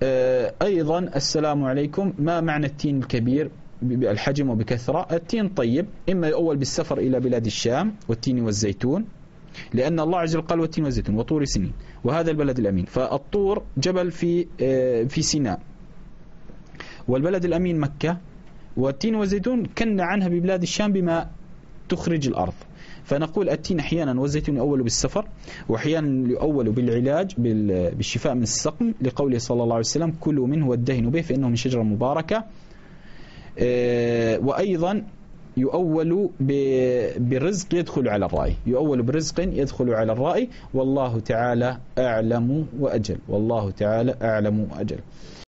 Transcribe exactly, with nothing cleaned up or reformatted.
أيضا السلام عليكم، ما معنى التين الكبير بالحجم وبكثرة؟ التين طيب، إما يؤول بالسفر إلى بلاد الشام والتين والزيتون، لأن الله عز وجل قال والتين والزيتون وطور سنين، وهذا البلد الأمين. فالطور جبل في في سيناء، والبلد الأمين مكة، والتين والزيتون كنا عنها ببلاد الشام بما تخرج الأرض. فنقول التين أحيانا والزيتون يؤول بالسفر، وأحيانا يؤول بالعلاج بالشفاء من السقم، لقوله صلى الله عليه وسلم كلوا منه وادهنوا به فإنه من شجرة مباركة. وأيضا يؤول برزق يدخل على الرأي، يؤول برزق يدخل على الرأي، والله تعالى أعلم وأجل، والله تعالى أعلم وأجل.